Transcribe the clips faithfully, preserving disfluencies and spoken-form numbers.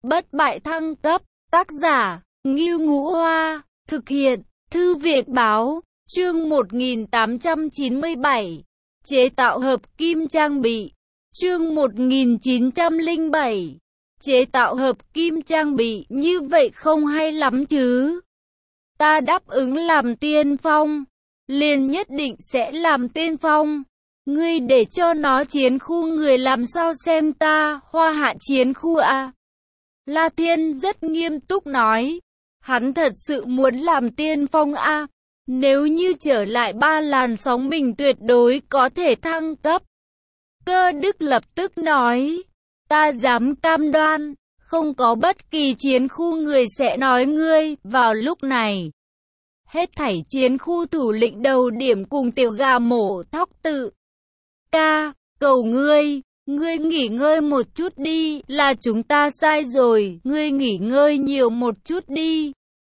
bất bại thăng cấp, tác giả, Ngưu Ngũ Hoa, thực hiện, Thư viện Báo, chương một nghìn tám trăm chín mươi bảy, chế tạo hợp kim trang bị, chương một nghìn chín trăm lẻ bảy, chế tạo hợp kim trang bị, như vậy không hay lắm chứ. Ta đáp ứng làm tiên phong, liền nhất định sẽ làm tiên phong. Ngươi để cho nó chiến khu người làm sao xem ta, Hoa Hạ chiến khu à? La Thiên rất nghiêm túc nói, hắn thật sự muốn làm tiên phong à? Nếu như trở lại ba làn sóng mình tuyệt đối có thể thăng cấp. Cơ Đức lập tức nói, ta dám cam đoan, không có bất kỳ chiến khu người sẽ nói ngươi. Vào lúc này, hết thảy chiến khu thủ lĩnh đầu điểm cùng tiểu gà mổ thóc tự ca, cầu ngươi, ngươi nghỉ ngơi một chút đi, là chúng ta sai rồi, ngươi nghỉ ngơi nhiều một chút đi.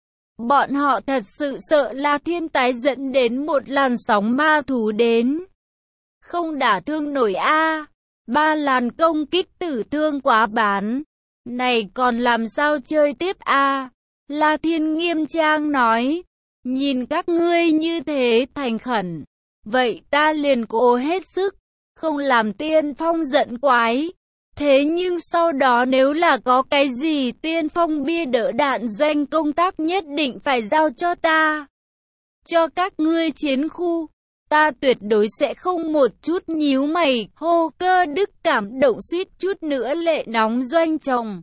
Bọn họ thật sự sợ La Thiên tái dẫn đến một làn sóng ma thú đến. Không đả thương nổi a, ba làn công kích tử thương quá bán. Này còn làm sao chơi tiếp a? La Thiên nghiêm trang nói, nhìn các ngươi như thế thành khẩn, vậy ta liền cố hết sức, không làm tiên phong giận quái. Thế nhưng sau đó nếu là có cái gì tiên phong bia đỡ đạn doanh công tác nhất định phải giao cho ta. Cho các ngươi chiến khu, ta tuyệt đối sẽ không một chút nhíu mày. Hô Cơ Đức cảm động suýt chút nữa lệ nóng doanh chồng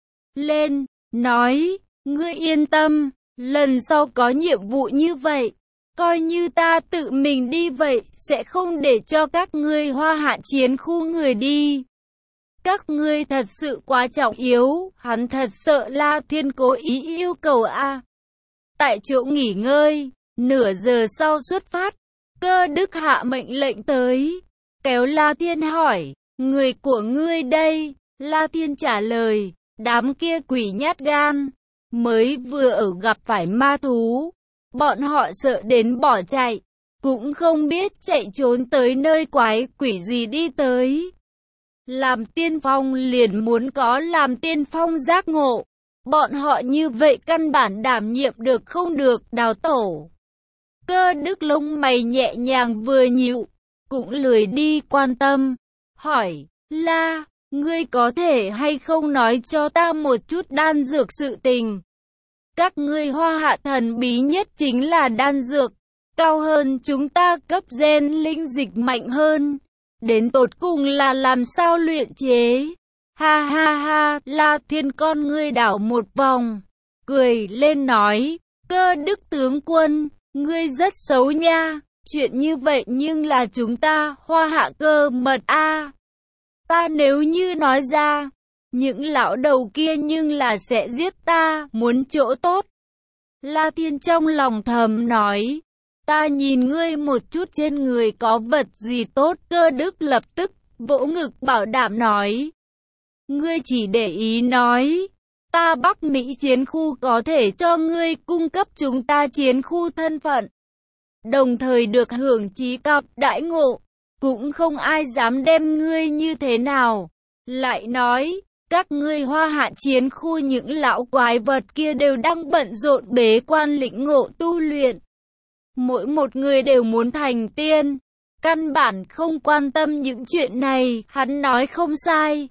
lên, nói, ngươi yên tâm, lần sau có nhiệm vụ như vậy, coi như ta tự mình đi vậy, sẽ không để cho các ngươi Hoa Hạ chiến khu người đi. Các ngươi thật sự quá trọng yếu, hắn thật sợ La Thiên cố ý yêu cầu a. Tại chỗ nghỉ ngơi, nửa giờ sau xuất phát, Cơ Đức hạ mệnh lệnh tới, kéo La Thiên hỏi, người của ngươi đây? La Thiên trả lời, đám kia quỷ nhát gan, mới vừa ở gặp phải ma thú, bọn họ sợ đến bỏ chạy, cũng không biết chạy trốn tới nơi quái quỷ gì đi tới. Làm tiên phong liền muốn có làm tiên phong giác ngộ, bọn họ như vậy căn bản đảm nhiệm được không được, đào tổ. Cơ Đức lông mày nhẹ nhàng vừa nhịu, cũng lười đi quan tâm, hỏi, La, ngươi có thể hay không nói cho ta một chút đan dược sự tình? Các ngươi Hoa Hạ thần bí nhất chính là đan dược, cao hơn chúng ta cấp gen linh dịch mạnh hơn. Đến tột cùng là làm sao luyện chế? Ha ha ha, La Thiên con ngươi đảo một vòng, cười lên nói, Cơ Đức tướng quân, ngươi rất xấu nha, chuyện như vậy nhưng là chúng ta Hoa Hạ cơ mật a. Ta nếu như nói ra, những lão đầu kia nhưng là sẽ giết ta, muốn chỗ tốt. La Thiên trong lòng thầm nói, ta nhìn ngươi một chút trên người có vật gì tốt. Cơ Đức lập tức vỗ ngực bảo đảm nói, ngươi chỉ để ý nói, ta Bắc Mỹ chiến khu có thể cho ngươi cung cấp chúng ta chiến khu thân phận, đồng thời được hưởng trí cập đãi ngộ, cũng không ai dám đem ngươi như thế nào. Lại nói, các ngươi Hoa Hạ chiến khu những lão quái vật kia đều đang bận rộn bế quan lĩnh ngộ tu luyện. Mỗi một người đều muốn thành tiên, căn bản không quan tâm những chuyện này, hắn nói không sai.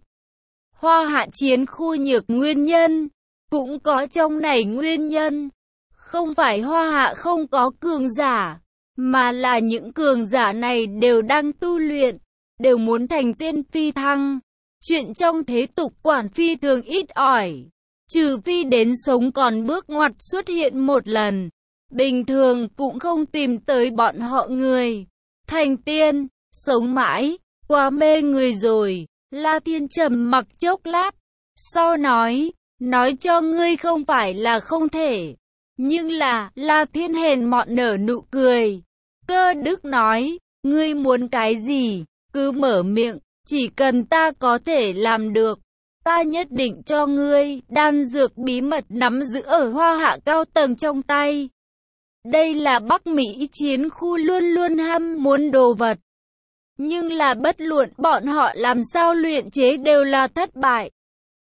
Hoa Hạ chiến khu nhược nguyên nhân, cũng có trong này nguyên nhân. Không phải Hoa Hạ không có cường giả, mà là những cường giả này đều đang tu luyện, đều muốn thành tiên phi thăng. Chuyện trong thế tục quản phi thường ít ỏi, trừ phi đến sống còn bước ngoặt xuất hiện một lần. Bình thường cũng không tìm tới bọn họ người thành tiên, sống mãi, quá mê người rồi. La Thiên trầm mặc chốc lát, sau nói, nói cho ngươi không phải là không thể, nhưng là, La Thiên hèn mọn nở nụ cười. Cơ Đức nói, ngươi muốn cái gì, cứ mở miệng, chỉ cần ta có thể làm được, ta nhất định cho ngươi. Đan dược bí mật nắm giữ ở Hoa Hạ cao tầng trong tay. Đây là Bắc Mỹ chiến khu luôn luôn ham muốn đồ vật. Nhưng là bất luận bọn họ làm sao luyện chế đều là thất bại.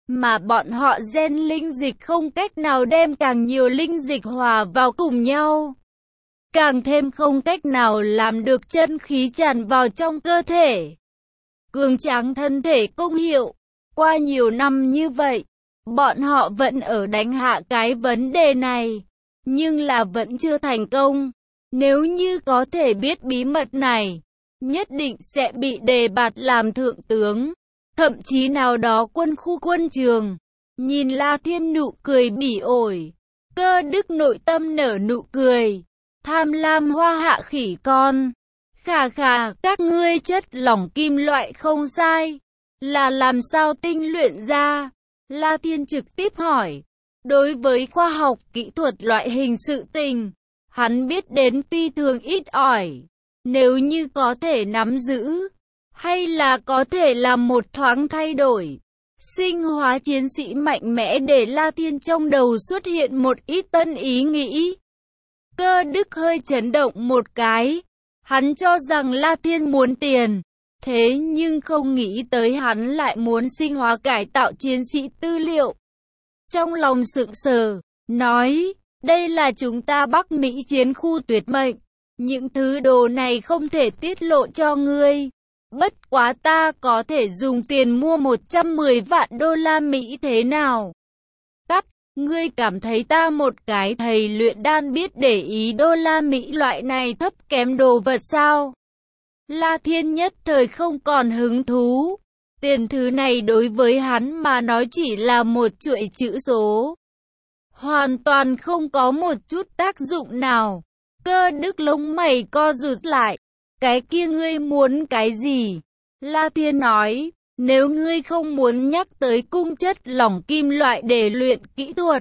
mà bọn họ gen linh dịch không cách nào đem càng nhiều linh dịch hòa vào cùng nhau. Càng thêm không cách nào làm được chân khí tràn vào trong cơ thể, cường tráng thân thể công hiệu. Qua nhiều năm như vậy, bọn họ vẫn ở đánh hạ cái vấn đề này, nhưng là vẫn chưa thành công. Nếu như có thể biết bí mật này, nhất định sẽ bị đề bạt làm thượng tướng, thậm chí nào đó quân khu quân trường. Nhìn La Thiên nụ cười bỉ ổi, Cơ Đức nội tâm nở nụ cười. Tham lam hoa hạ khỉ con. Khà khà, các ngươi chất lỏng kim loại không sai. Là làm sao tinh luyện ra? La Thiên trực tiếp hỏi. Đối với khoa học kỹ thuật loại hình sự tình, hắn biết đến phi thường ít ỏi. Nếu như có thể nắm giữ, hay là có thể làm một thoáng thay đổi, sinh hóa chiến sĩ mạnh mẽ, để La Thiên trong đầu xuất hiện một ít tân ý nghĩ. Cơ Đức hơi chấn động một cái. Hắn cho rằng La Thiên muốn tiền, thế nhưng không nghĩ tới hắn lại muốn sinh hóa cải tạo chiến sĩ tư liệu. Trong lòng sững sờ, nói, đây là chúng ta Bắc Mỹ chiến khu tuyệt mệnh. Những thứ đồ này không thể tiết lộ cho ngươi. Bất quá ta có thể dùng tiền mua một trăm mười vạn đô la Mỹ thế nào? Cắt, ngươi cảm thấy ta một cái thầy luyện đan biết để ý đô la Mỹ loại này thấp kém đồ vật sao? La Thiên nhất thời không còn hứng thú. Tiền thứ này đối với hắn mà nói chỉ là một chuỗi chữ số, hoàn toàn không có một chút tác dụng nào. Cơ Đức lông mày co rụt lại. Cái kia ngươi muốn cái gì? La Thiên nói, nếu ngươi không muốn nhắc tới cung chất lỏng kim loại để luyện kỹ thuật,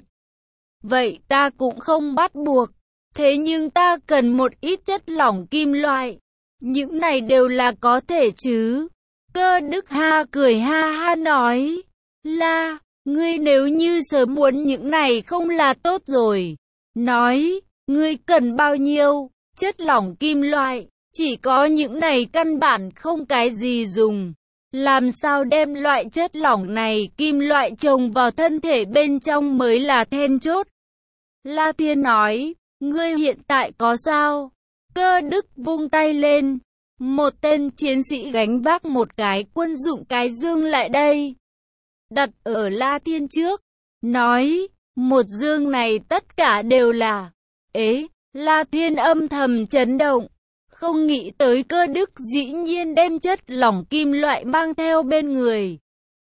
vậy ta cũng không bắt buộc. Thế nhưng ta cần một ít chất lỏng kim loại. Những này đều là có thể chứ? Cơ Đức ha cười ha ha nói, La, ngươi nếu như sớm muốn những này không là tốt rồi. Nói, ngươi cần bao nhiêu chất lỏng kim loại? Chỉ có những này căn bản không cái gì dùng. Làm sao đem loại chất lỏng này kim loại trồng vào thân thể bên trong mới là then chốt. La Thiên nói, ngươi hiện tại có sao? Cơ Đức vung tay lên. Một tên chiến sĩ gánh vác một cái quân dụng cái dương lại đây, đặt ở La Thiên trước, nói, một dương này tất cả đều là. Ế, La Thiên âm thầm chấn động, không nghĩ tới Cơ Đức dĩ nhiên đem chất lỏng kim loại mang theo bên người.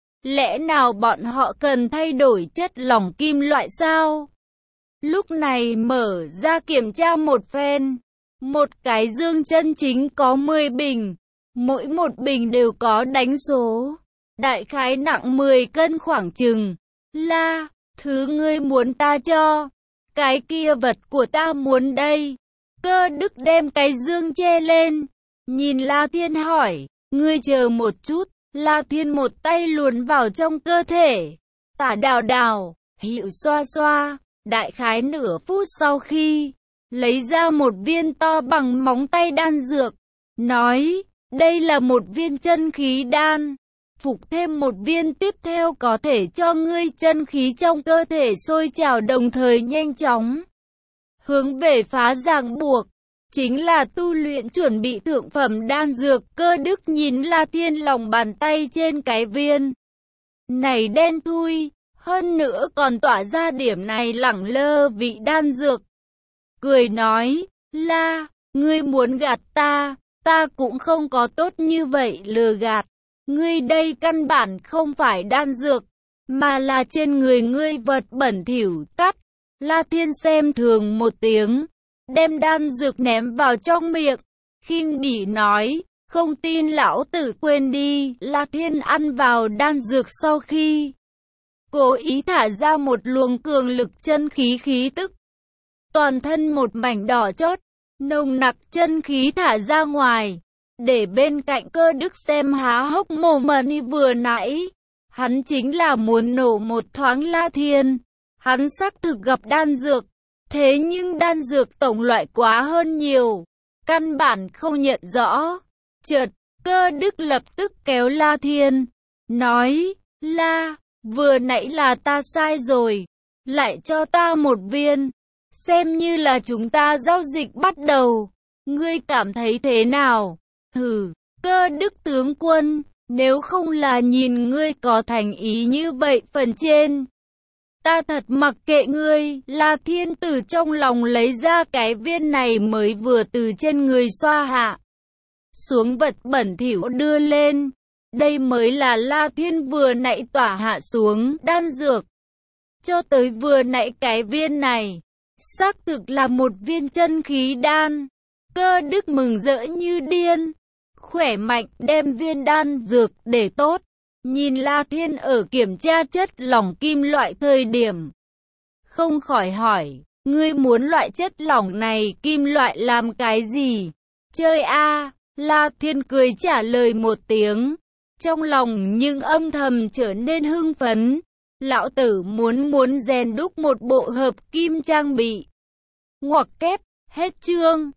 Lẽ nào bọn họ cần thay đổi chất lỏng kim loại sao? Lúc này mở ra kiểm tra một phen. Một cái dương chân chính có mười bình, mỗi một bình đều có đánh số, đại khái nặng mười cân khoảng chừng. La, thứ ngươi muốn ta cho, cái kia vật của ta muốn đây. Cơ Đức đem cái dương che lên, nhìn La Thiên hỏi, ngươi chờ một chút. La Thiên một tay luồn vào trong cơ thể, tả đào đào, hiệu xoa xoa, đại khái nửa phút sau khi lấy ra một viên to bằng móng tay đan dược, nói, đây là một viên chân khí đan, phục thêm một viên tiếp theo có thể cho ngươi chân khí trong cơ thể sôi trào đồng thời nhanh chóng hướng về phá ràng buộc, chính là tu luyện chuẩn bị thượng phẩm đan dược. Cơ Đức nhìn La Thiên lòng bàn tay trên cái viên này đen thui, hơn nữa còn tỏa ra điểm này lẳng lơ vị đan dược. Cười nói, La, ngươi muốn gạt ta, ta cũng không có tốt như vậy lừa gạt. Ngươi đây căn bản không phải đan dược, mà là trên người ngươi vật bẩn thỉu. Tắt. La Thiên xem thường một tiếng, đem đan dược ném vào trong miệng, khinh bỉ nói, không tin lão tử quên đi. La Thiên ăn vào đan dược sau khi cố ý thả ra một luồng cường lực chân khí khí tức. Toàn thân một mảnh đỏ chót, nồng nặc chân khí thả ra ngoài, để bên cạnh Cơ Đức xem há hốc mồm. Như vừa nãy, hắn chính là muốn nổ một thoáng La Thiên. Hắn xác thực gặp đan dược, thế nhưng đan dược tổng loại quá hơn nhiều, căn bản không nhận rõ. Chợt, Cơ Đức lập tức kéo La Thiên, nói, La, vừa nãy là ta sai rồi, lại cho ta một viên, xem như là chúng ta giao dịch bắt đầu, ngươi cảm thấy thế nào? Hừ, Cơ Đức tướng quân, nếu không là nhìn ngươi có thành ý như vậy phần trên, ta thật mặc kệ ngươi. La Thiên từ trong lòng lấy ra cái viên này mới vừa từ trên người xoa hạ xuống vật bẩn thỉu đưa lên. Đây mới là La Thiên vừa nãy tỏa hạ xuống đan dược. Cho tới vừa nãy cái viên này, xác thực là một viên chân khí đan. Cơ Đức mừng rỡ như điên, khỏe mạnh đem viên đan dược để tốt. Nhìn La Thiên ở kiểm tra chất lỏng kim loại thời điểm, không khỏi hỏi, ngươi muốn loại chất lỏng này kim loại làm cái gì? Chơi a à? La Thiên cười trả lời một tiếng, trong lòng nhưng âm thầm trở nên hưng phấn. Lão tử muốn muốn rèn đúc một bộ hợp kim trang bị. Ngoặc kép, hết chương.